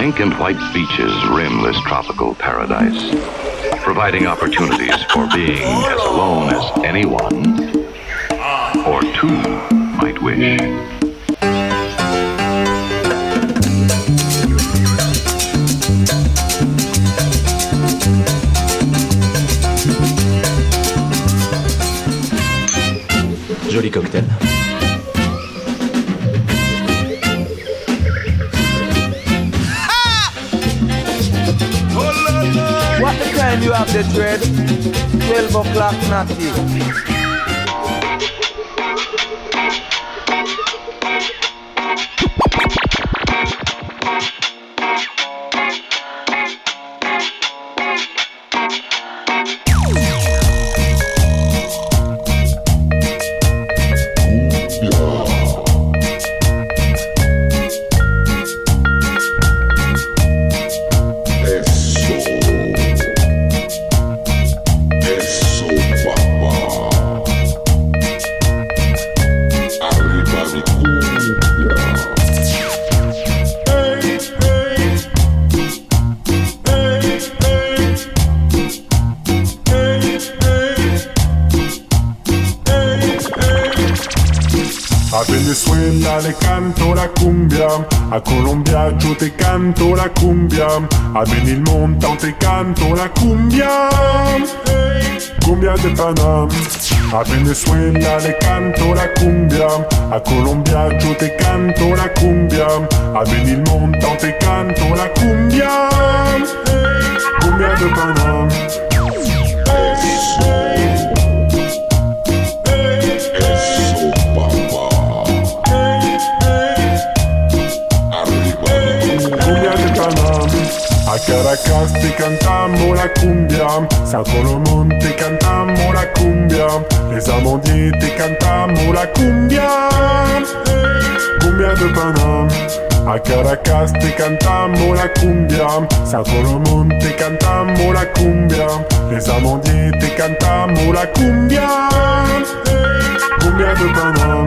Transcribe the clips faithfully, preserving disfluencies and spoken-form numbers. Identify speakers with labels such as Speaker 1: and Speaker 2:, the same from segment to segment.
Speaker 1: pink and white beaches rim this tropical paradise, providing opportunities for being as alone as anyone or two might wish.
Speaker 2: Joli cocktail.
Speaker 3: What the time you have the dread? twelve o'clock natty.
Speaker 4: A Venezuela le canto la cumbia, a Colombia yo te canto la cumbia, a Benilmonte te canto la cumbia, cumbia de Panam. A Venezuela le canto la cumbia, a Colombia yo te canto la cumbia, a Benilmonte te canto la cumbia, cumbia de Panam. A Caracas te cantamos la cumbia, San Colomón te cantamos la cumbia, les Amandiers te cantamos la cumbia, cumbia de Panam. A Caracas te cantamos la cumbia, San Colomón te cantamos la cumbia, les Amandiers te cantamos la cumbia, cumbia de Panam.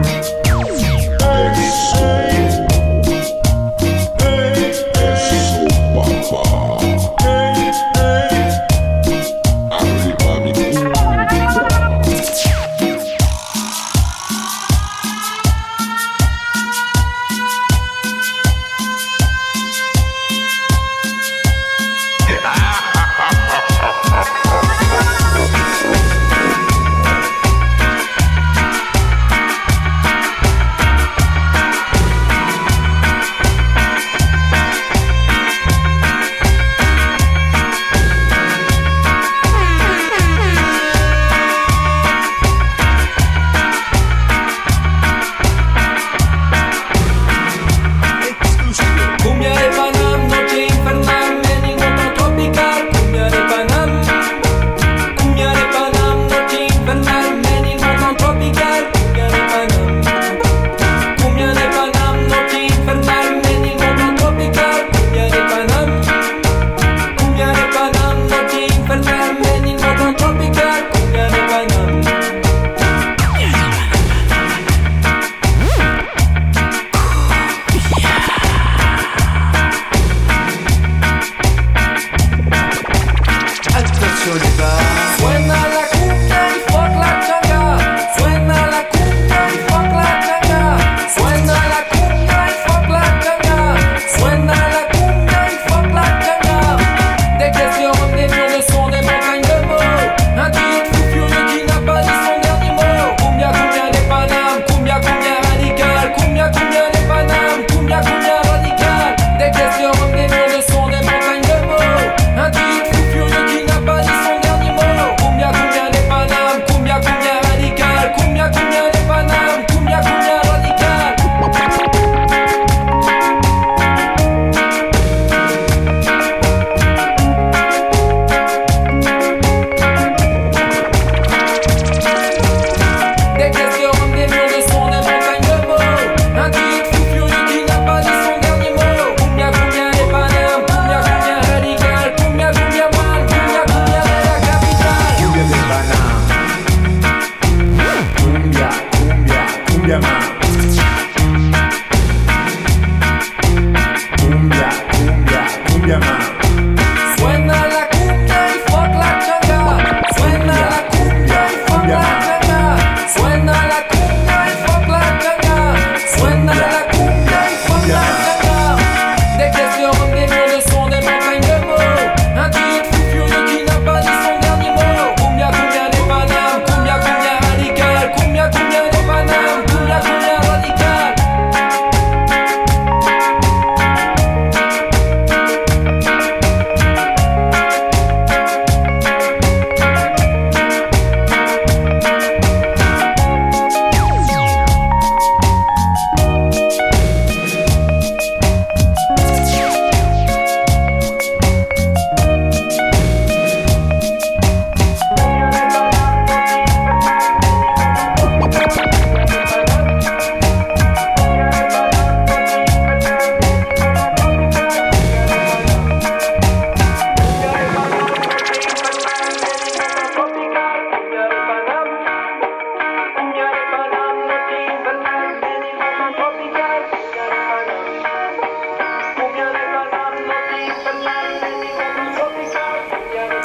Speaker 4: Cumbia, cumbia,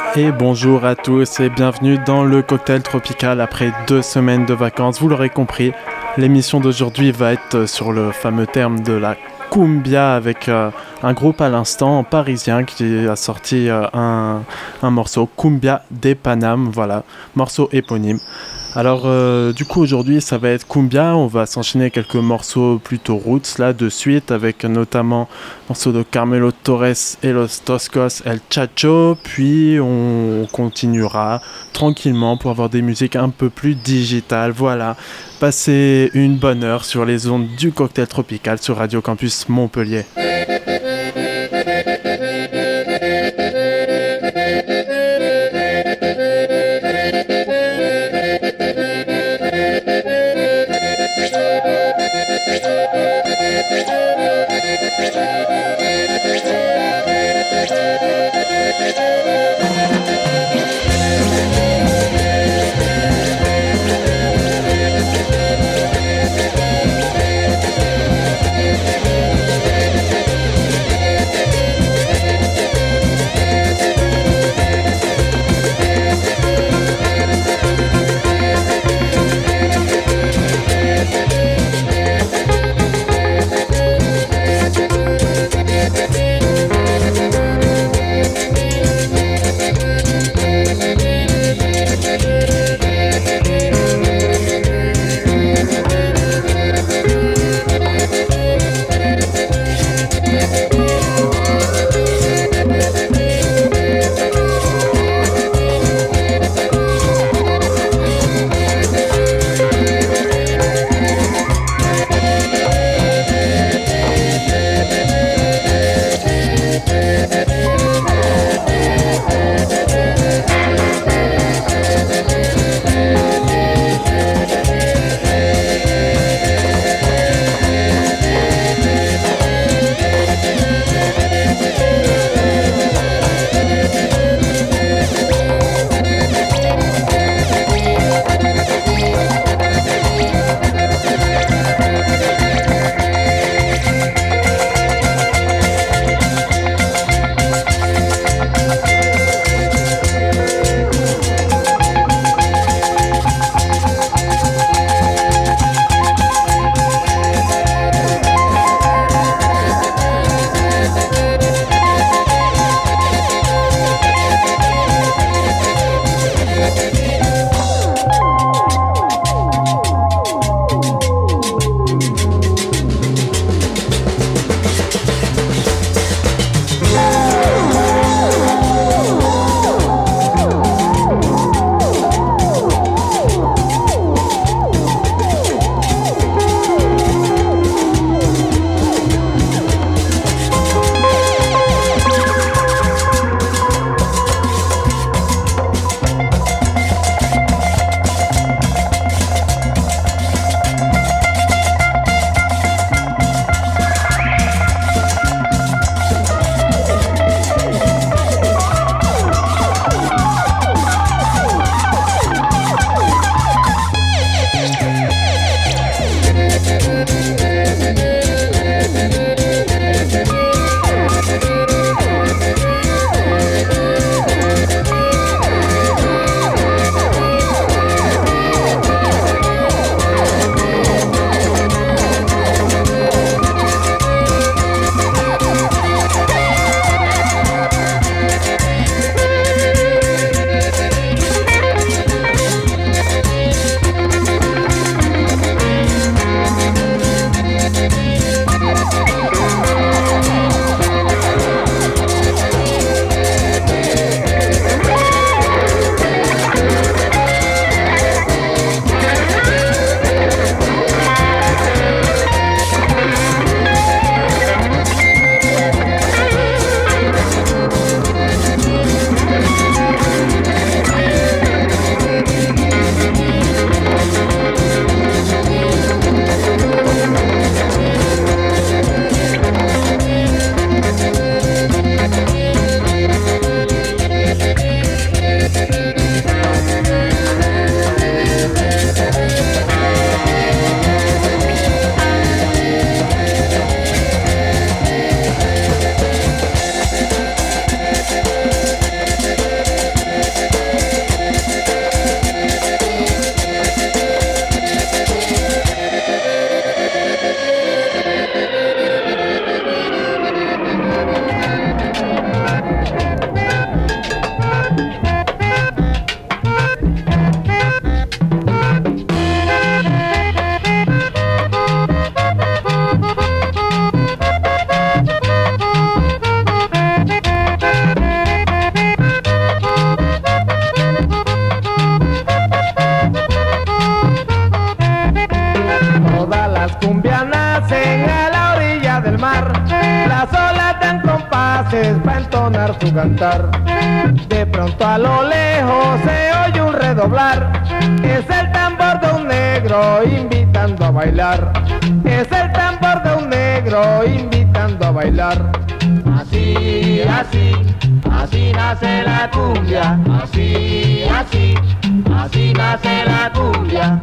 Speaker 5: Et bonjour à tous et bienvenue dans le cocktail tropical après deux semaines de vacances. Vous l'aurez compris, l'émission d'aujourd'hui va être sur le fameux terme de la cumbia avec euh, un groupe à l'instant parisien qui a sorti euh, un, un morceau, Cumbia de Paname, voilà, morceau éponyme. Alors euh, du coup aujourd'hui ça va être cumbia, on va s'enchaîner quelques morceaux plutôt roots là de suite avec notamment morceau de Carmelo Torres et Los Toscos El Chacho, puis on continuera tranquillement pour avoir des musiques un peu plus digitales, voilà. Passez une bonne heure sur les ondes du cocktail tropical sur Radio Campus Montpellier.
Speaker 3: las cumbias nacen a la orilla del mar. Las olas dan compases para entonar su cantar. De pronto a lo lejos se oye un redoblar. Es el tambor de un negro invitando a bailar. Es el tambor de un negro invitando a bailar. Así, así, así nace la cumbia. Así, así, así nace la cumbia.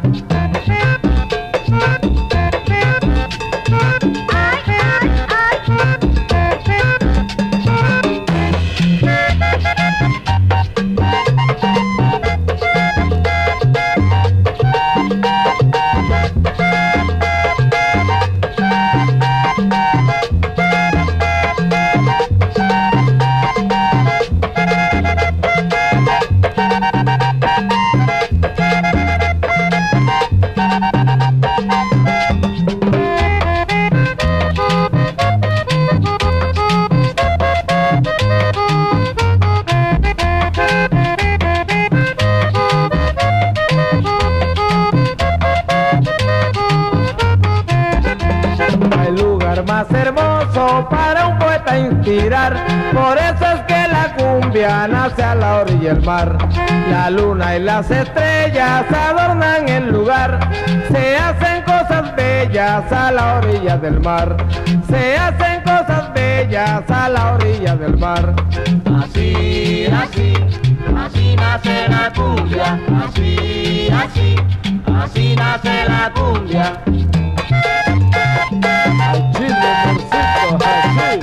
Speaker 3: Más hermoso para un poeta inspirar, por eso es que la cumbia nace a la orilla del mar. La luna y las estrellas adornan el lugar, se hacen cosas bellas a la orilla del mar. Se hacen cosas bellas a la orilla del mar. Así, así, así nace la cumbia. Así, así, así nace la cumbia. Al chile, morcito, así.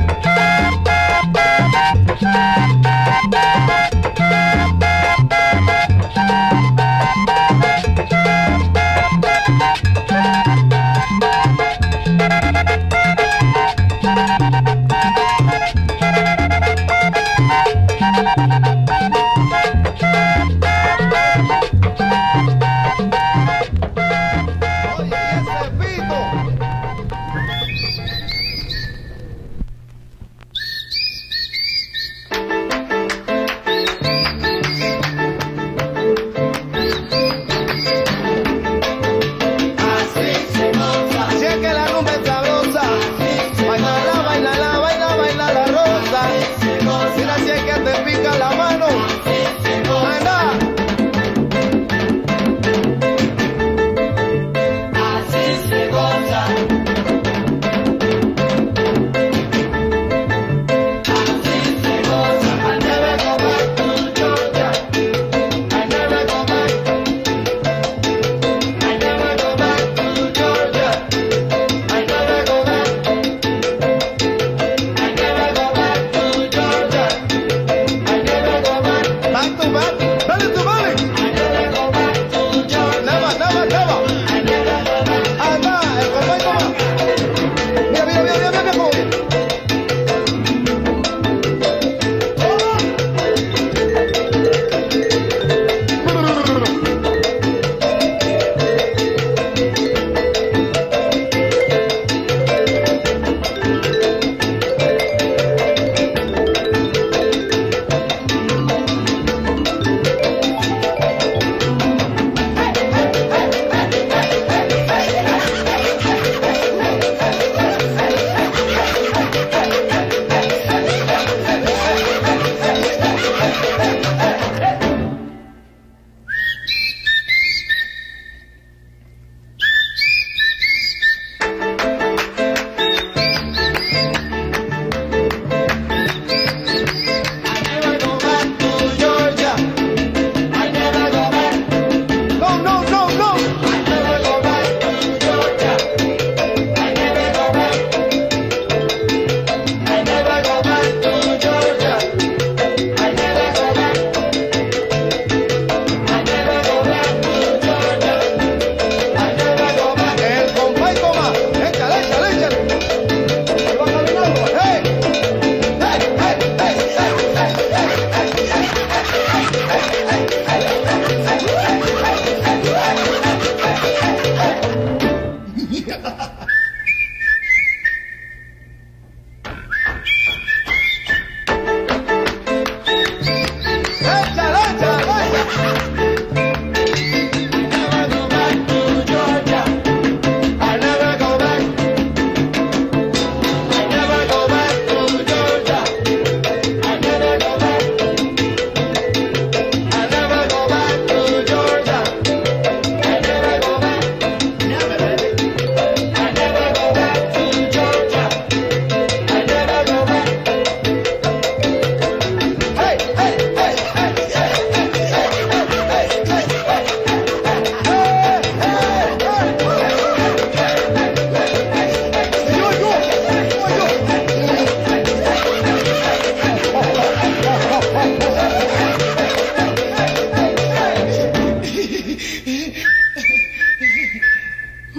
Speaker 3: Oye, ese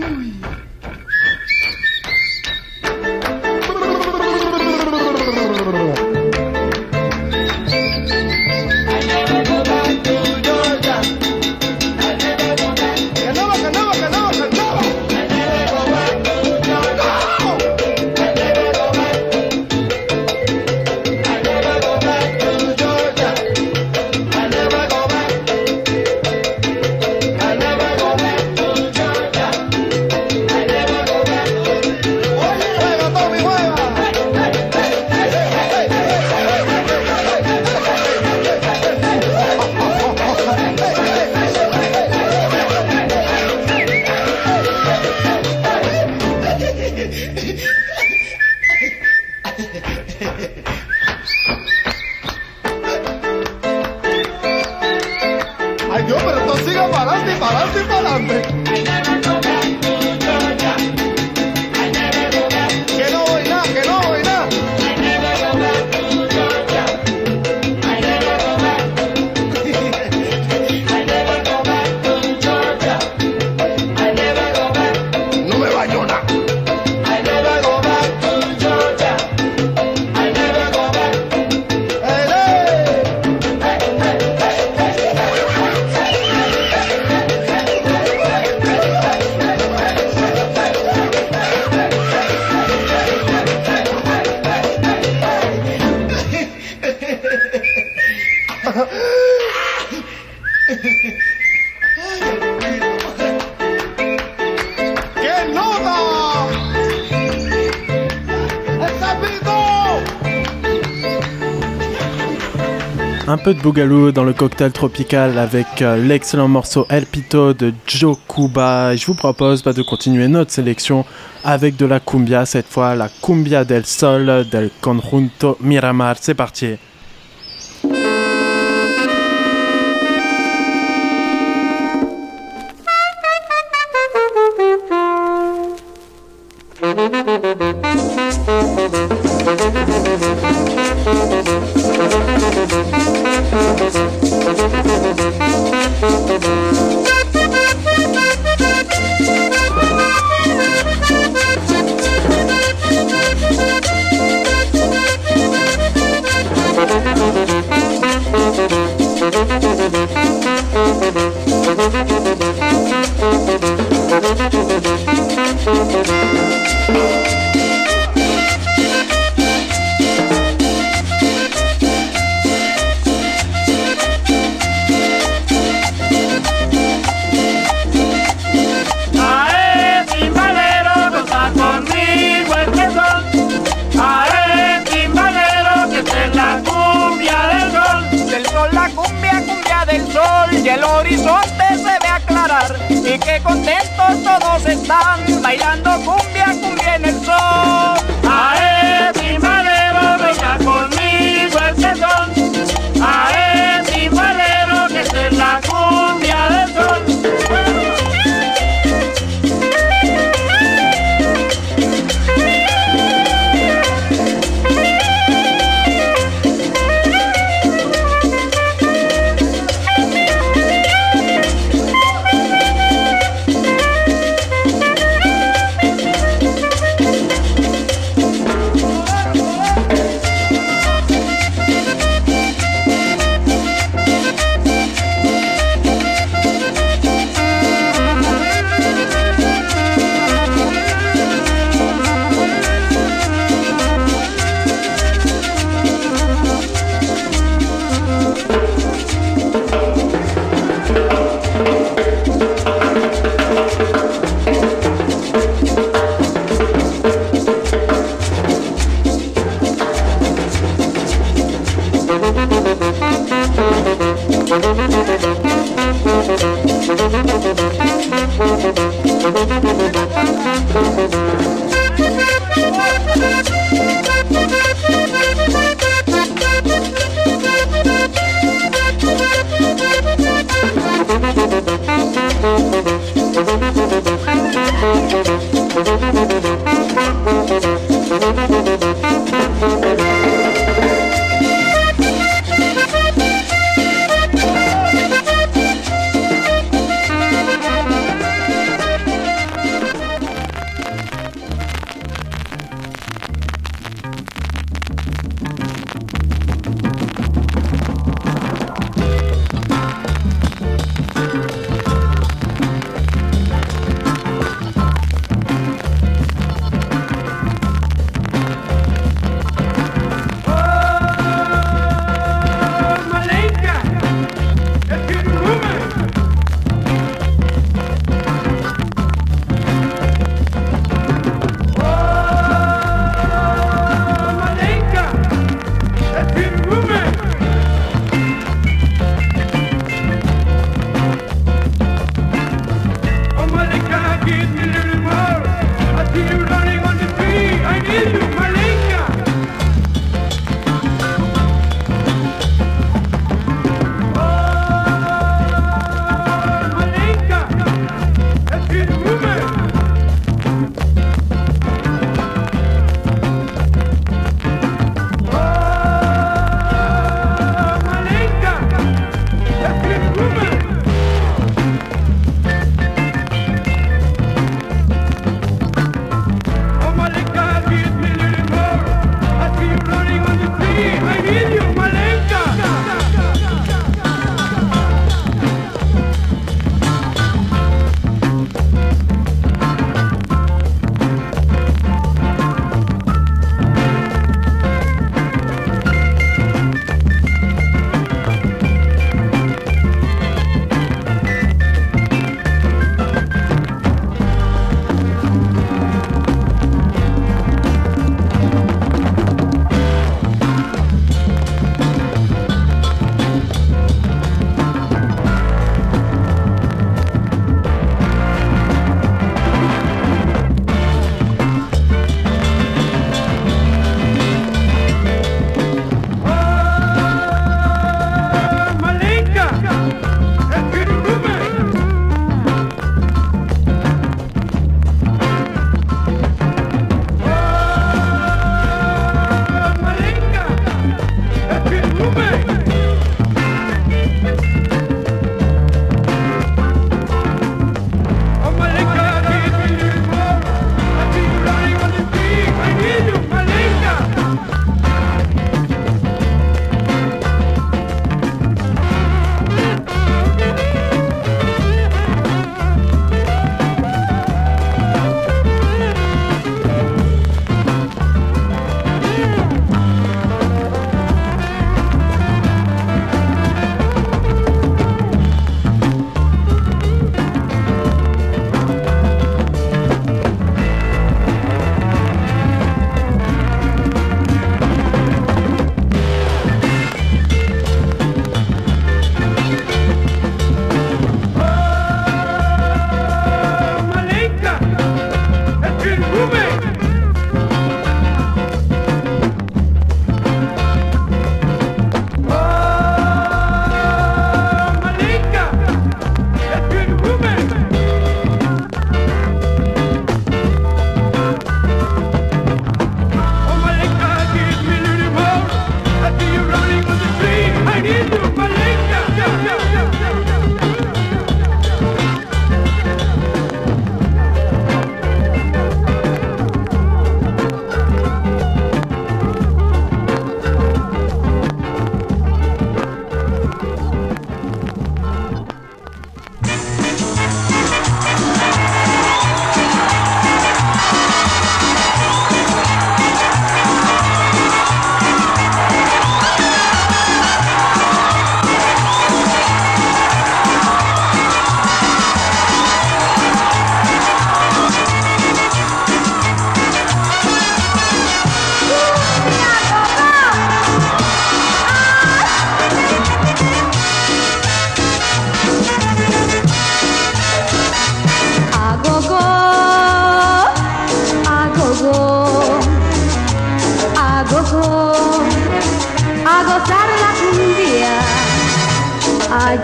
Speaker 5: Un peu de boogaloo dans le cocktail tropical avec euh, l'excellent morceau El Pito de Joe Cuba. Et je vous propose bah, de continuer notre sélection avec de la cumbia, cette fois la cumbia del sol del conjunto Miramar. C'est parti.
Speaker 6: Y qué contentos todos están bailando cumbia, cumbia en el sol. Ae, timbalero, venga conmigo el sezón. Ae, timbalero, que esta es la cumbia del sol.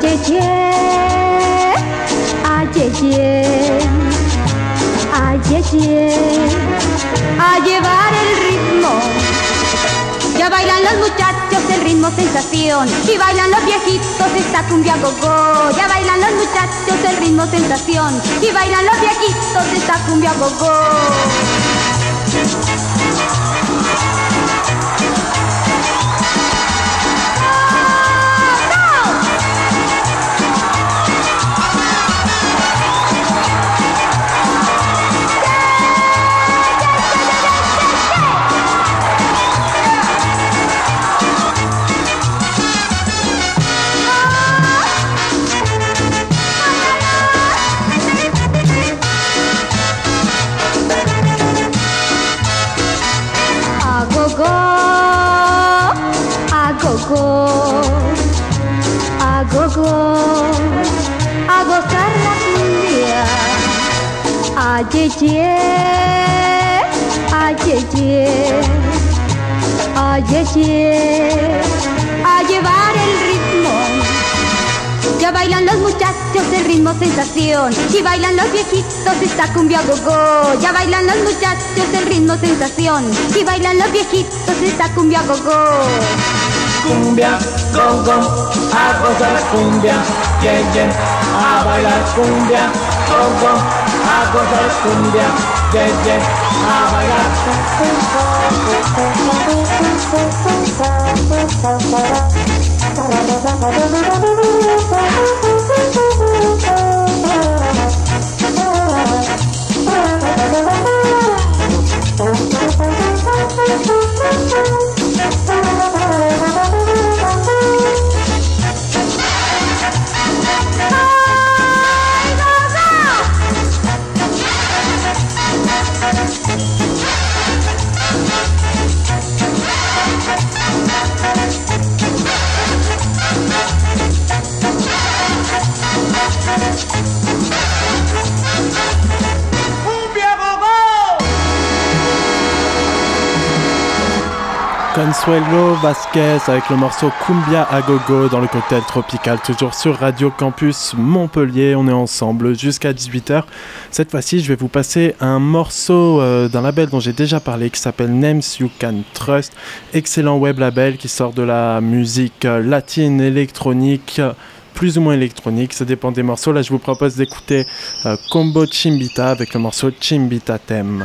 Speaker 7: Ayeye, ayeye, ayeye, a llevar el ritmo. Ya bailan los muchachos el ritmo sensación y bailan los viejitos esta cumbia gogó. Ya bailan los muchachos el ritmo sensación y bailan los viejitos esta cumbia gogó. A gogo, a gozar la cumbia. Ayeye, ayeye, ayeye, a llevar el ritmo. Ya bailan los muchachos el ritmo sensación y bailan los viejitos esta cumbia gogó. Ya bailan los muchachos el ritmo sensación y bailan los viejitos esta cumbia gogó.
Speaker 3: Cumbia, go, go, a gozar la cumbia, yeah, yeah, a bailar cumbia, go, go, a gozar la cumbia, yeah, yeah, a bailar.
Speaker 5: Consuelo Vasquez avec le morceau Cumbia a Gogo dans le cocktail tropical, toujours sur Radio Campus Montpellier. On est ensemble jusqu'à dix-huit heures. Cette fois-ci, je vais vous passer un morceau euh, d'un label dont j'ai déjà parlé qui s'appelle Names You Can Trust. Excellent web label qui sort de la musique latine électronique, plus ou moins électronique, ça dépend des morceaux. Là, je vous propose d'écouter euh, Combo Chimbita avec le morceau Chimbita Theme.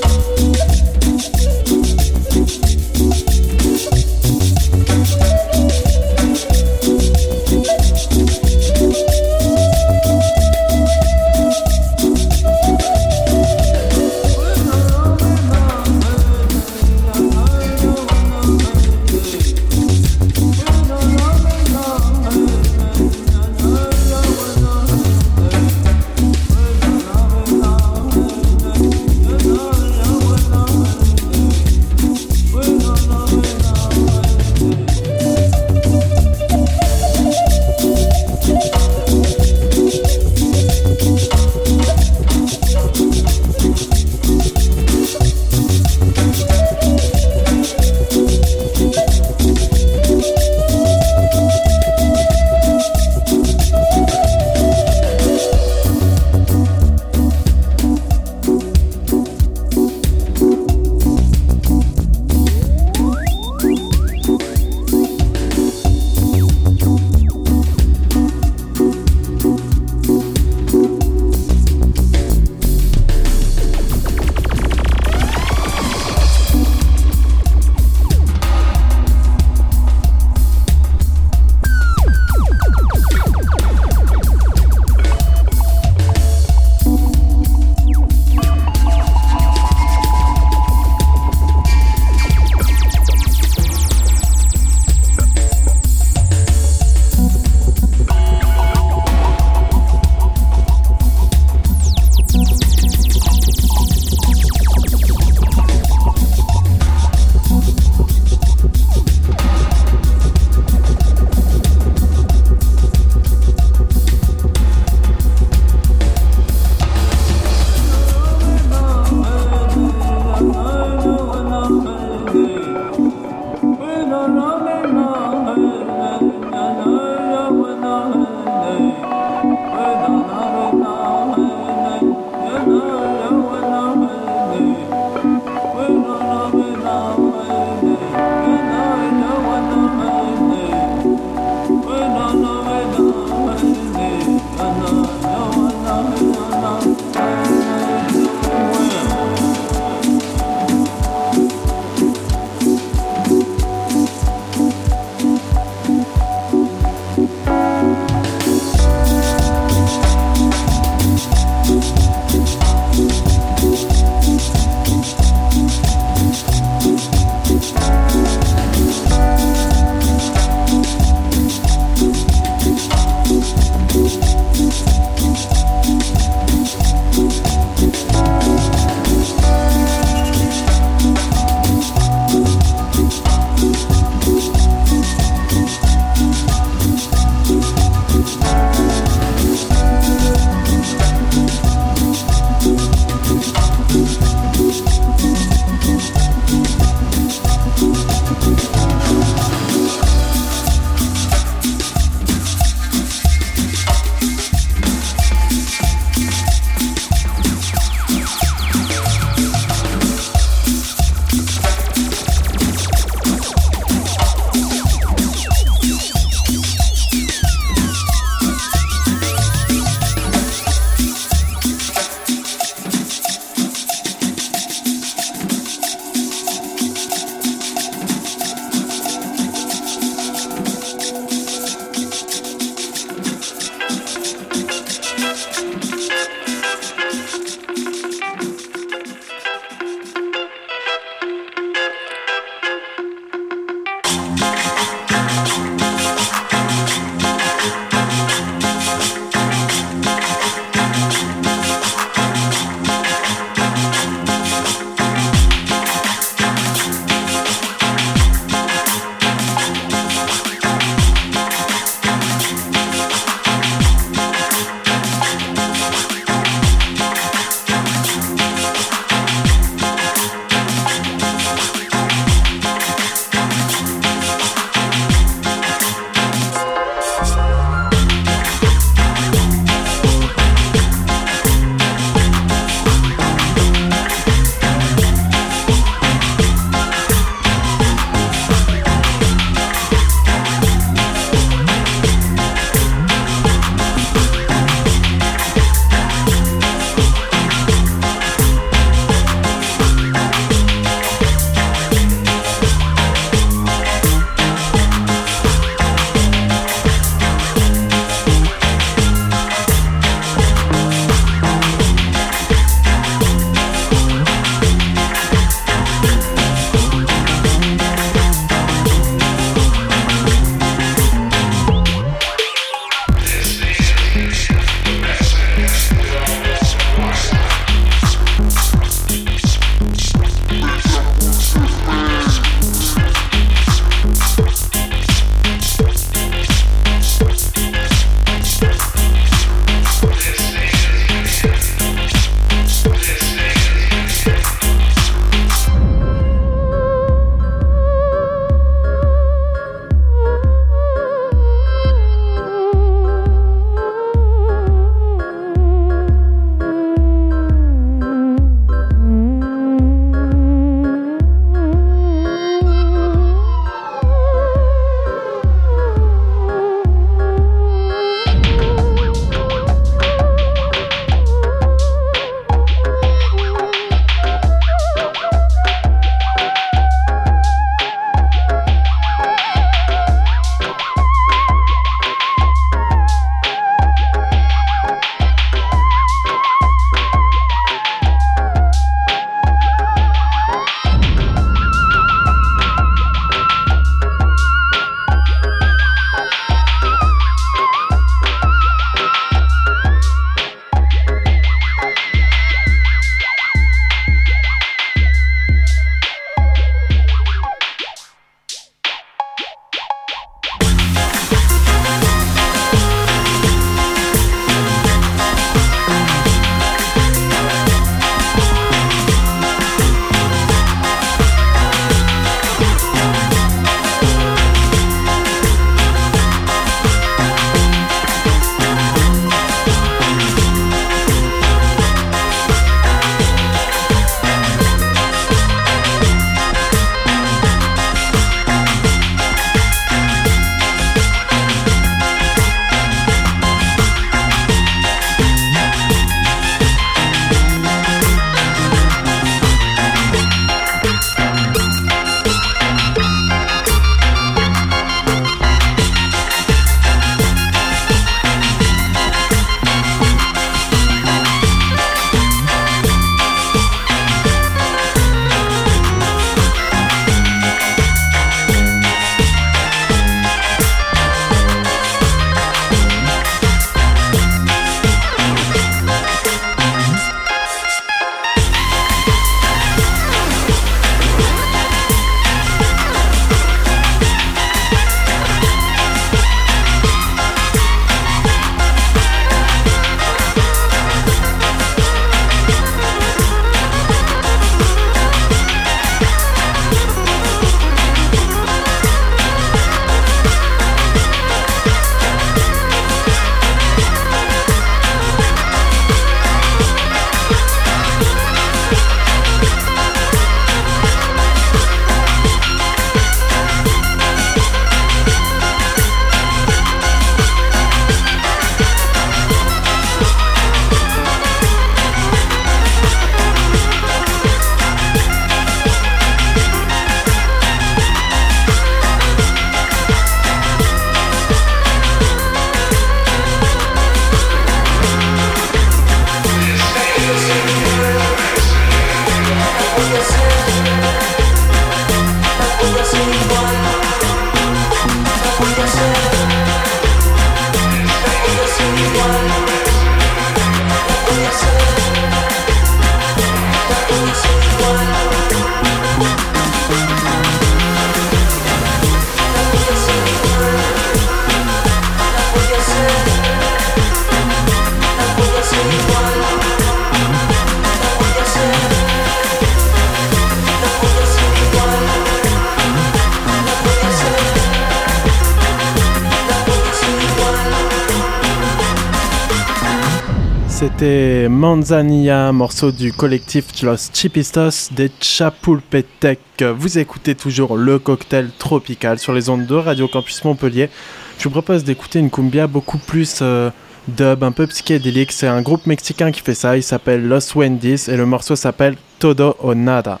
Speaker 5: C'était Manzanilla, morceau du collectif Los Chipistas des Chapultepec. Vous écoutez toujours le cocktail tropical sur les ondes de Radio Campus Montpellier. Je vous propose d'écouter une cumbia beaucoup plus euh, dub, un peu psychédélique. C'est un groupe mexicain qui fait ça, il s'appelle Los Wendy's et le morceau s'appelle Todo o Nada.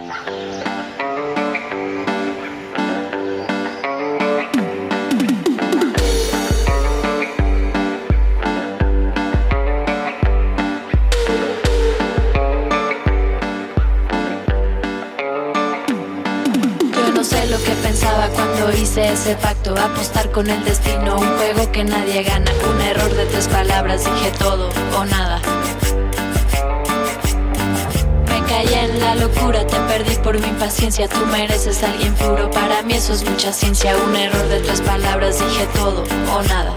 Speaker 8: Hice ese pacto, apostar con el destino, un juego que nadie gana, un error de tres palabras, dije todo o nada. Me caí en la locura, te perdí por mi impaciencia, tú mereces a alguien puro, para mí eso es mucha ciencia, un error de tres palabras, dije todo o nada.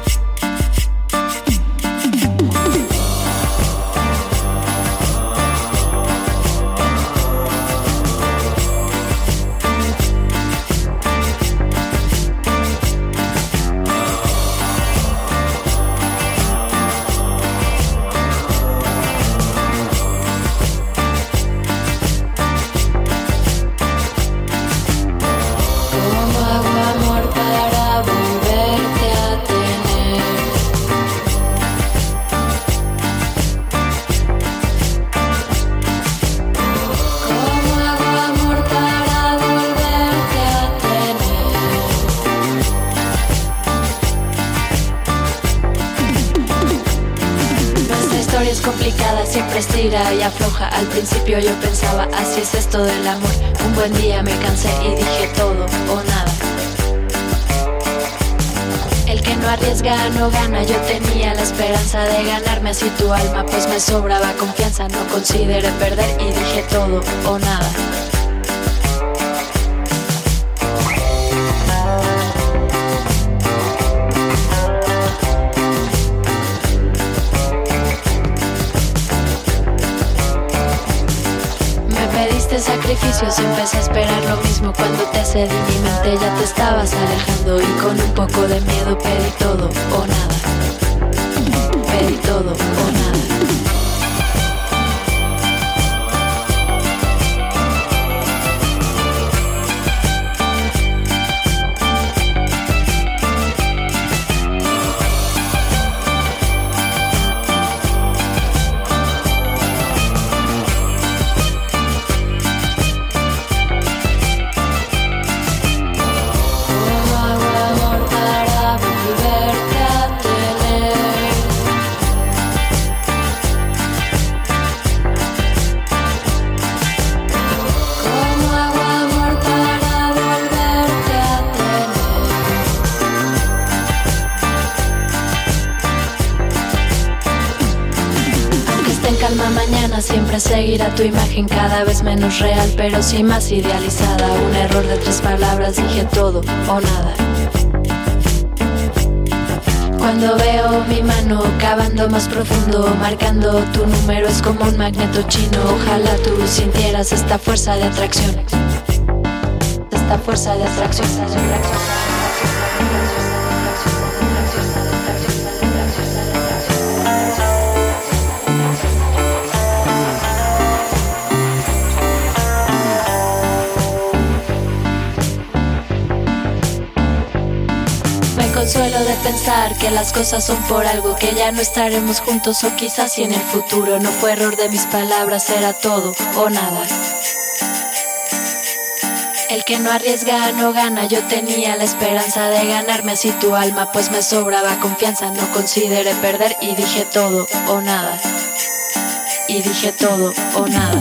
Speaker 8: Siempre estira y afloja, al principio yo pensaba así es esto del amor, un buen día me cansé y dije todo o nada. El que no arriesga no gana, yo tenía la esperanza de ganarme así tu alma, pues me sobraba confianza, no consideré perder y dije todo o nada. Sacrificios, empecé a esperar lo mismo cuando te cedí mi mente, ya te estabas alejando y con un poco de miedo pedí todo o nada, pedí todo o nada. Siempre seguirá tu imagen cada vez menos real, pero sí más idealizada. Un error de tres palabras, dije todo o nada. Cuando veo mi mano cavando más profundo, marcando tu número es como un magneto chino. Ojalá tú sintieras esta fuerza de atracción, esta fuerza de atracción, esta fuerza de atracción. Consuelo de pensar que las cosas son por algo, que ya no estaremos juntos o quizás si en el futuro. No fue error de mis palabras, era todo o nada. El que no arriesga no gana, yo tenía la esperanza de ganarme así tu alma, pues me sobraba confianza, no consideré perder y dije todo o nada. Y dije todo o nada.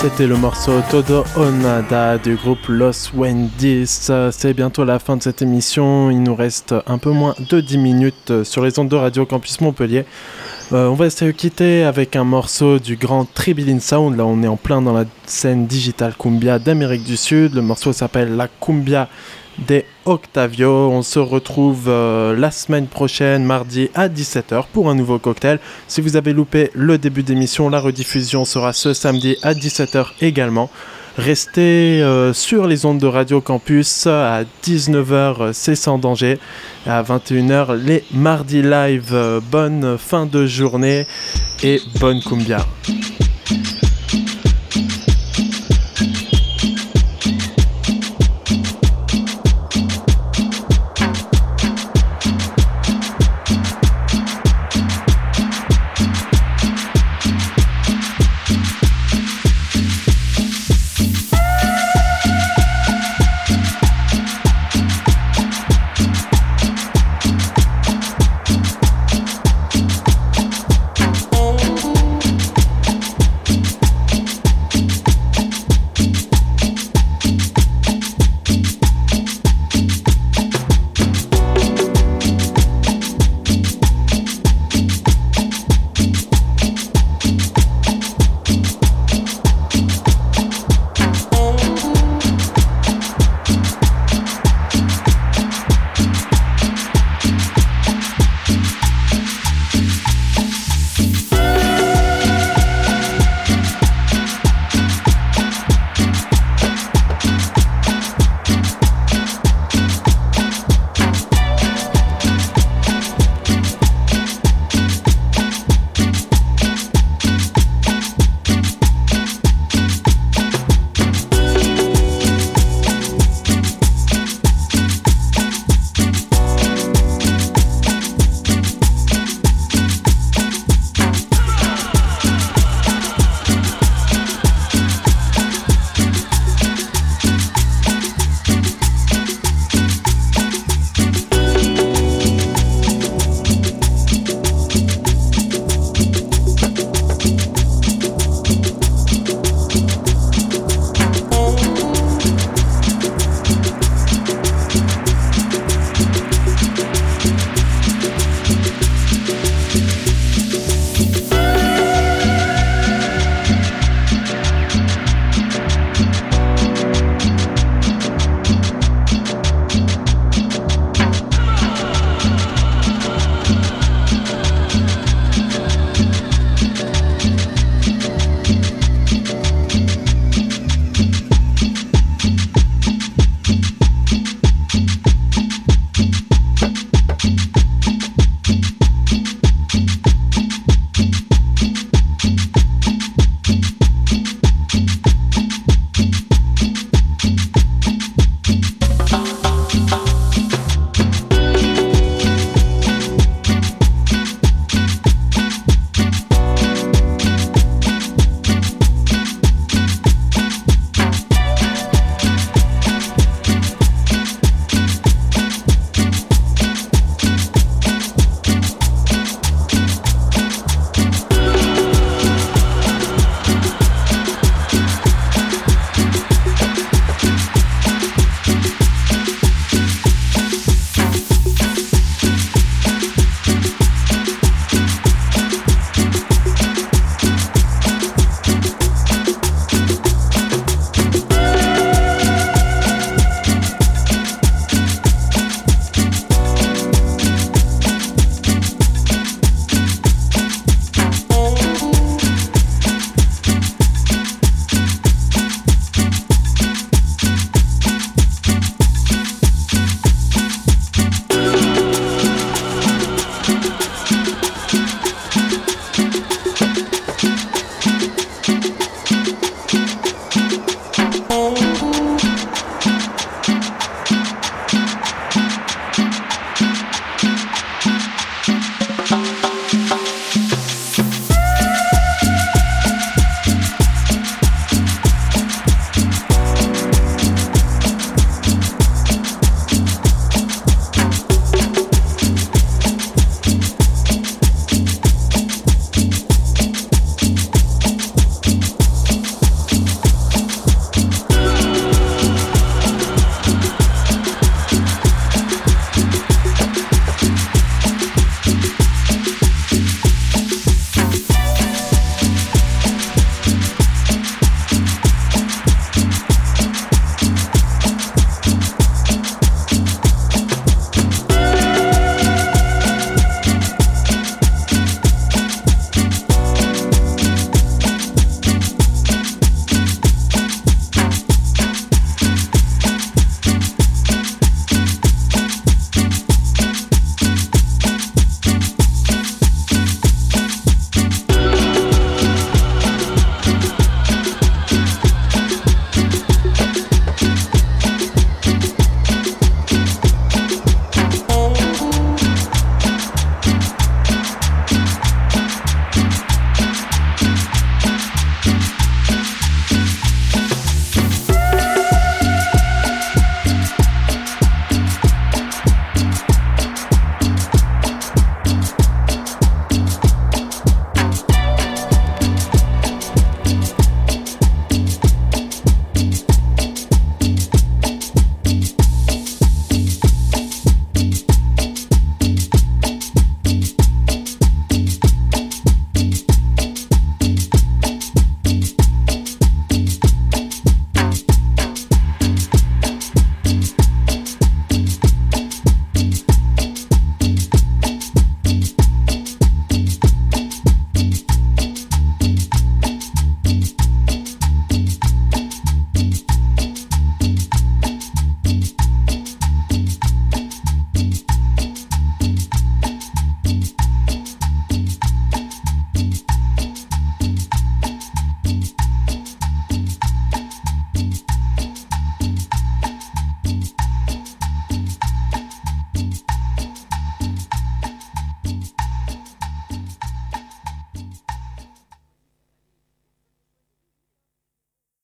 Speaker 5: C'était le morceau Todo o Nada du groupe Los Wendy's. C'est bientôt la fin de cette émission. Il nous reste un peu moins de dix minutes sur les ondes de Radio Campus Montpellier. Euh, on va se quitter avec un morceau du grand Tribilin Sound. Là, on est en plein dans la scène digital cumbia d'Amérique du Sud. Le morceau s'appelle La Cumbia de Octavio. On se retrouve euh, la semaine prochaine, mardi à dix-sept heures pour un nouveau cocktail. Si vous avez loupé le début d'émission, la rediffusion sera ce samedi à dix-sept heures également. Restez euh, sur les ondes de Radio Campus. À dix-neuf heures, c'est Sans Danger. À vingt et une heures, les mardis live. Euh, bonne fin de journée et bonne cumbia.